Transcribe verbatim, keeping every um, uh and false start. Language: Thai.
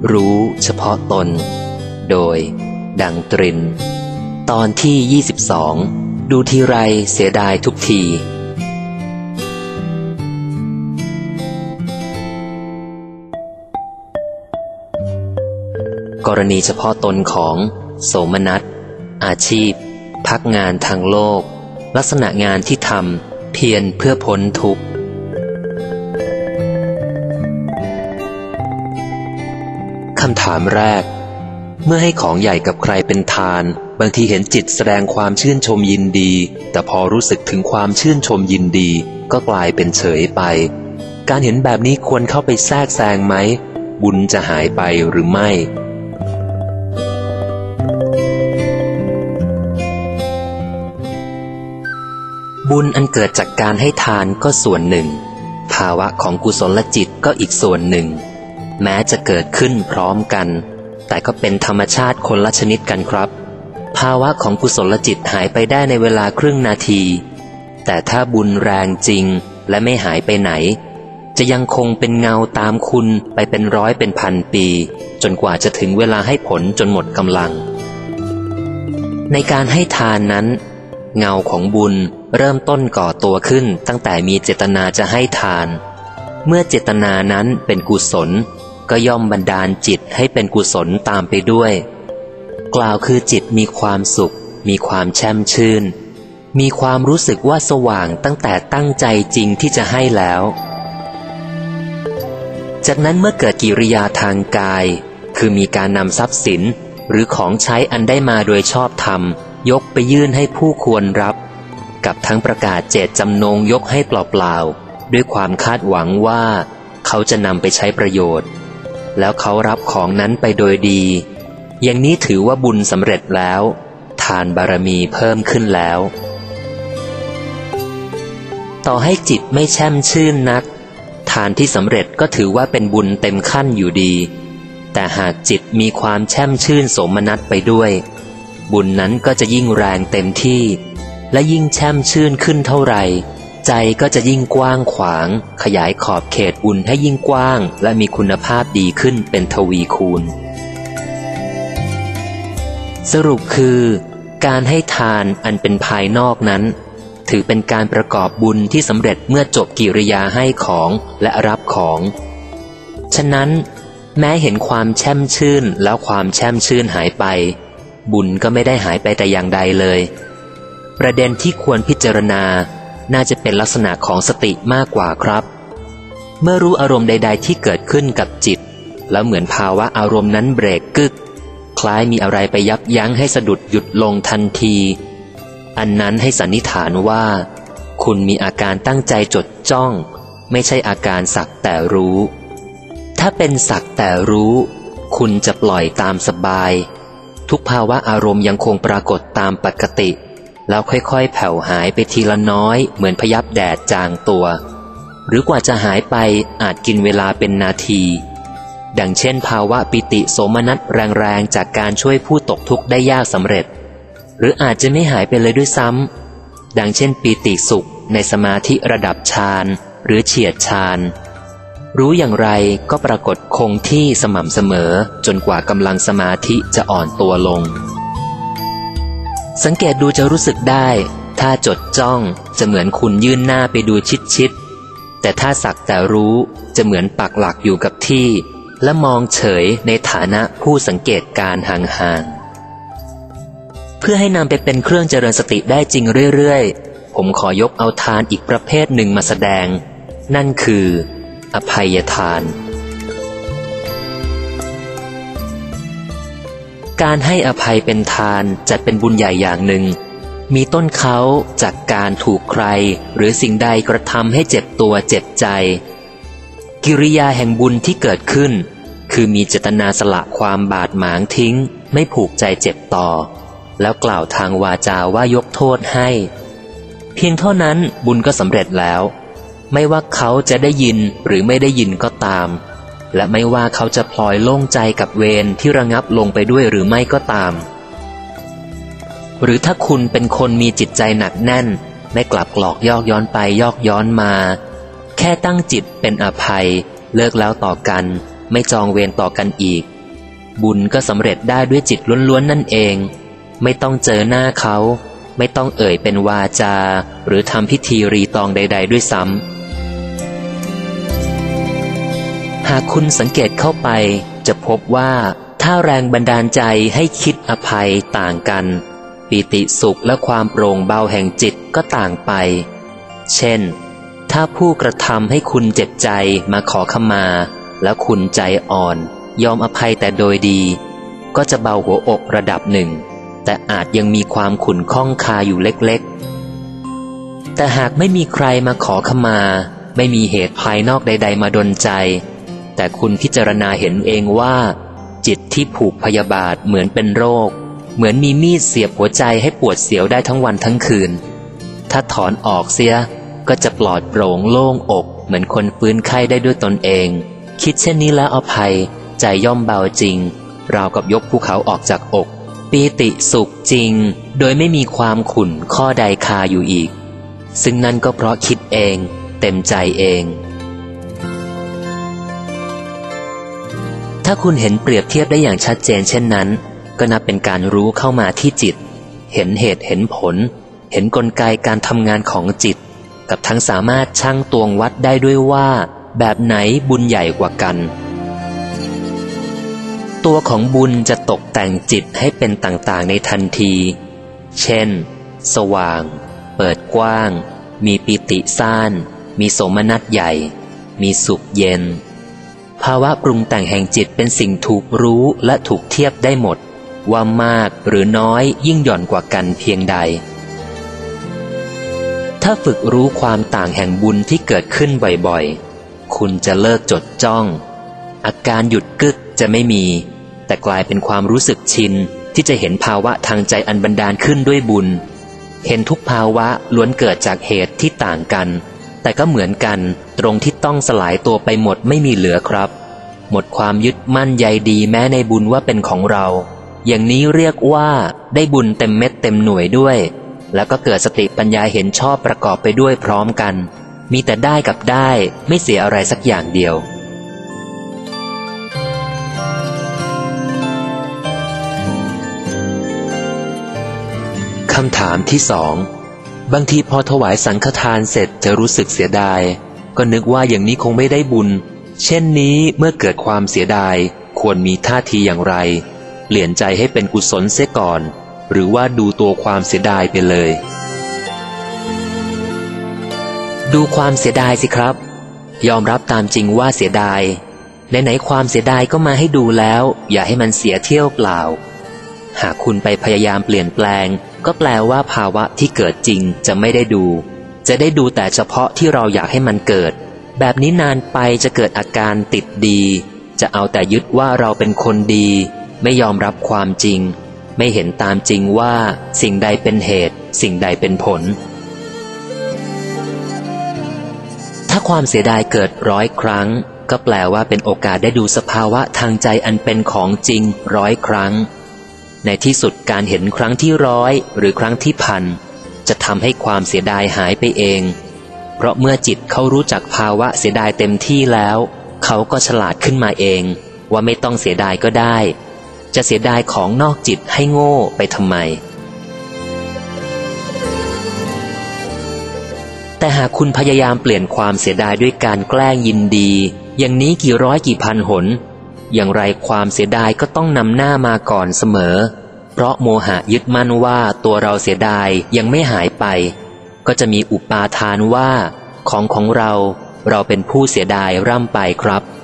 รู้เฉพาะตนโดยดังตรินตอนที่ยี่สิบสองดูทีไรเสียดายทุกทีกรณีเฉพาะตนของโสมนัสอาชีพพักงานทางโลกลักษณะงานที่ทำเพียรเพื่อพ้นทุกข์คำถามแรกเมื่อให้ของใหญ่กับใครเป็นทานบางทีเห็นจิตแสดงความชื่นชมยินดีแต่พอรู้สึกถึงความชื่นชมยินดีก็กลายเป็นเฉยไปการเห็นแบบนี้ควรเข้าไปแทรกแซงไหมบุญจะหายไปหรือไม่บุญอันเกิดจากการให้ทานก็ส่วนหนึ่งภาวะของกุศลจิตก็อีกส่วนหนึ่งแม้จะเกิดขึ้นพร้อมกันแต่ก็เป็นธรรมชาติคนละชนิดกันครับภาวะของกุศลจิตหายไปได้ในเวลาครึ่งนาทีแต่ถ้าบุญแรงจริงและไม่หายไปไหนจะยังคงเป็นเงาตามคุณไปเป็นร้อยเป็นพันปีจนกว่าจะถึงเวลาให้ผลจนหมดกำลังในการให้ทานนั้นเงาของบุญเริ่มต้นก่อตัวขึ้นตั้งแต่มีเจตนาจะให้ทานเมื่อเจตนานั้นเป็นกุศลก็ย่อมบันดาลจิตให้เป็นกุศลตามไปด้วยกล่าวคือจิตมีความสุขมีความแช่มชื่นมีความรู้สึกว่าสว่างตั้งแต่ตั้งใจจริงที่จะให้แล้วจากนั้นเมื่อเกิดกิริยาทางกายคือมีการนำทรัพย์สินหรือของใช้อันได้มาโดยชอบธรรมยกไปยื่นให้ผู้ควรรับกับทั้งประกาศเจตจำนงยกให้เปล่าๆด้วยความคาดหวังว่าเขาจะนำไปใช้ประโยชน์แล้วเขารับของนั้นไปโดยดีอย่างนี้ถือว่าบุญสำเร็จแล้วทานบารมีเพิ่มขึ้นแล้วต่อให้จิตไม่แช่มชื่นนักทานที่สำเร็จก็ถือว่าเป็นบุญเต็มขั้นอยู่ดีแต่หากจิตมีความแช่มชื่นโสมนัสไปด้วยบุญนั้นก็จะยิ่งแรงเต็มที่และยิ่งแช่มชื่นขึ้นเท่าไหร่ใจก็จะยิ่งกว้างขวางขยายขอบเขตบุญให้ยิ่งกว้างและมีคุณภาพดีขึ้นเป็นทวีคูณสรุปคือการให้ทานอันเป็นภายนอกนั้นถือเป็นการประกอบบุญที่สำเร็จเมื่อจบกิริยาให้ของและรับของฉะนั้นแม้เห็นความแช่มชื่นแล้วความแช่มชื่นหายไปบุญก็ไม่ได้หายไปแต่อย่างใดเลยประเด็นที่ควรพิจารณาน่าจะเป็นลักษณะของสติมากกว่าครับเมื่อรู้อารมณ์ใดๆที่เกิดขึ้นกับจิตแล้วเหมือนภาวะอารมณ์นั้นเบรกกึกคล้ายมีอะไรไปยับยั้งให้สะดุดหยุดลงทันทีอันนั้นให้สันนิษฐานว่าคุณมีอาการตั้งใจจดจ้องไม่ใช่อาการสักแต่รู้ถ้าเป็นสักแต่รู้คุณจะปล่อยตามสบายทุกภาวะอารมณ์ยังคงปรากฏตามปกติแล้วค่อยๆแผ่วหายไปทีละน้อยเหมือนพยับแดดจางตัวหรือกว่าจะหายไปอาจกินเวลาเป็นนาทีดังเช่นภาวะปิติโสมนัสแรงๆจากการช่วยผู้ตกทุกข์ได้ยากสำเร็จหรืออาจจะไม่หายไปเลยด้วยซ้ำดังเช่นปิติสุขในสมาธิระดับฌานหรือเฉียดฌานรู้อย่างไรก็ปรากฏคงที่สม่ำเสมอจนกว่ากำลังสมาธิจะอ่อนตัวลงสังเกตดูจะรู้สึกได้ถ้าจดจ้องจะเหมือนคุณยื่นหน้าไปดูชิดๆแต่ถ้าสักแต่รู้จะเหมือนปักหลักอยู่กับที่และมองเฉยในฐานะผู้สังเกตการห่างๆเพื่อให้นำไปเป็นเครื่องเจริญสติได้จริงเรื่อยๆผมขอยกเอาทานอีกประเภทหนึ่งมาแสดงนั่นคืออภัยทานการให้อภัยเป็นทานจัดเป็นบุญใหญ่อย่างหนึ่งมีต้นเขาจากการถูกใครหรือสิ่งใดกระทำให้เจ็บตัวเจ็บใจกิริยาแห่งบุญที่เกิดขึ้นคือมีเจตนาสละความบาดหมางทิ้งไม่ผูกใจเจ็บต่อแล้วกล่าวทางวาจาว่ายกโทษให้เพียงเท่านั้นบุญก็สำเร็จแล้วไม่ว่าเขาจะได้ยินหรือไม่ได้ยินก็ตามและไม่ว่าเขาจะพลอยโล่งใจกับเวรที่ระงับลงไปด้วยหรือไม่ก็ตามหรือถ้าคุณเป็นคนมีจิตใจหนักแน่นไม่กลับกรอกยอกย้อนไปยอกย้อนมาแค่ตั้งจิตเป็นอภัยเลิกแล้วต่อกันไม่จองเวรต่อกันอีกบุญก็สำเร็จได้ด้วยจิตล้วนๆนั่นเองไม่ต้องเจอหน้าเขาไม่ต้องเอ่ยเป็นวาจาหรือทำพิธีรีตองใดๆด้วยซ้ำหากคุณสังเกตเข้าไปจะพบว่าถ้าแรงบันดาลใจให้คิดอภัยต่างกันปีติสุขและความโปร่งเบาแห่งจิตก็ต่างไปเช่นถ้าผู้กระทำให้คุณเจ็บใจมาขอขมาแล้วคุณใจอ่อนยอมอภัยแต่โดยดีก็จะเบาหัวอกระดับหนึ่งแต่อาจยังมีความขุ่นข้องคาอยู่เล็กๆแต่หากไม่มีใครมาขอขมาไม่มีเหตุภายนอกใดๆมาดลใจแต่คุณพิจารณาเห็นเองว่าจิตที่ผูกพยาบาทเหมือนเป็นโรคเหมือนมีมีดเสียบหัวใจให้ปวดเสียวได้ทั้งวันทั้งคืนถ้าถอนออกเสียก็จะปลอดโปร่งโล่งอกเหมือนคนฟื้นไข้ได้ด้วยตนเองคิดเช่นนี้แล้วอภัยใจย่อมเบาจริงราวกับยกภูเขาออกจากอกปีติสุขจริงโดยไม่มีความขุ่นข้อใดคาอยู่อีกซึ่งนั่นก็เพราะคิดเองเต็มใจเองถ้าคุณเห็นเปรียบเทียบได้อย่างชัดเจนเช่นนั้นก็นับเป็นการรู้เข้ามาที่จิตเห็นเหตุเห็นผลเห็นกลไกการทำงานของจิตกับทั้งสามารถชั่งตวงวัดได้ด้วยว่าแบบไหนบุญใหญ่กว่ากันตัวของบุญจะตกแต่งจิตให้เป็นต่างๆในทันทีเช่นสว่างเปิดกว้างมีปิติซ่านมีโสมนัสใหญ่มีสุขเย็นภาวะปรุงแต่งแห่งจิตเป็นสิ่งถูกรู้และถูกเทียบได้หมดว่ามากหรือน้อยยิ่งหย่อนกว่ากันเพียงใดถ้าฝึกรู้ความต่างแห่งบุญที่เกิดขึ้นบ่อยๆคุณจะเลิกจดจ้องอาการหยุดกึกจะไม่มีแต่กลายเป็นความรู้สึกชินที่จะเห็นภาวะทางใจอันบันดาลขึ้นด้วยบุญเห็นทุกภาวะล้วนเกิดจากเหตุที่ต่างกันแต่ก็เหมือนกันตรงที่ต้องสลายตัวไปหมดไม่มีเหลือครับหมดความยึดมั่นใยดีแม้ในบุญว่าเป็นของเราอย่างนี้เรียกว่าได้บุญเต็มเม็ดเต็มหน่วยด้วยแล้วก็เกิดสติปัญญาเห็นชอบประกอบไปด้วยพร้อมกันมีแต่ได้กับได้ไม่เสียอะไรสักอย่างเดียวคำถามที่สองบางทีพอถวายสังฆทานเสร็จจะรู้สึกเสียดายก็นึกว่าอย่างนี้คงไม่ได้บุญเช่นนี้เมื่อเกิดความเสียดายควรมีท่าทีอย่างไรเปลี่ยนใจให้เป็นกุศลเสียก่อนหรือว่าดูตัวความเสียดายไปเลยดูความเสียดายสิครับยอมรับตามจริงว่าเสียดายไหนๆความเสียดายก็มาให้ดูแล้วอย่าให้มันเสียเที่ยวเปล่าหากคุณไปพยายามเปลี่ยนแปลงก็แปลว่าภาวะที่เกิดจริงจะไม่ได้ดูจะได้ดูแต่เฉพาะที่เราอยากให้มันเกิดแบบนี้นานไปจะเกิดอาการติดดีจะเอาแต่ยึดว่าเราเป็นคนดีไม่ยอมรับความจริงไม่เห็นตามจริงว่าสิ่งใดเป็นเหตุสิ่งใดเป็นผลถ้าความเสียดายเกิดร้อยครั้งก็แปลว่าเป็นโอกาสได้ดูสภาวะทางใจอันเป็นของจริงร้อยครั้งในที่สุดการเห็นครั้งที่ร้อยหรือครั้งที่พันจะทำให้ความเสียดายหายไปเองเพราะเมื่อจิตเขารู้จักภาวะเสียดายเต็มที่แล้วเขาก็ฉลาดขึ้นมาเองว่าไม่ต้องเสียดายก็ได้จะเสียดายของนอกจิตให้โง่ไปทำไมแต่หากคุณพยายามเปลี่ยนความเสียดายด้วยการแกล้งยินดีอย่างนี้กี่ร้อยกี่พันหนอย่างไรความเสียดายก็ต้องนำหน้ามาก่อนเสมอเพราะโมหะยึดมั่นว่าตัวเราเสียดายยังไม่หายไปก็จะมีอุปาทานว่าของของเราเราเป็นผู้เสียดายร่ำไปครับ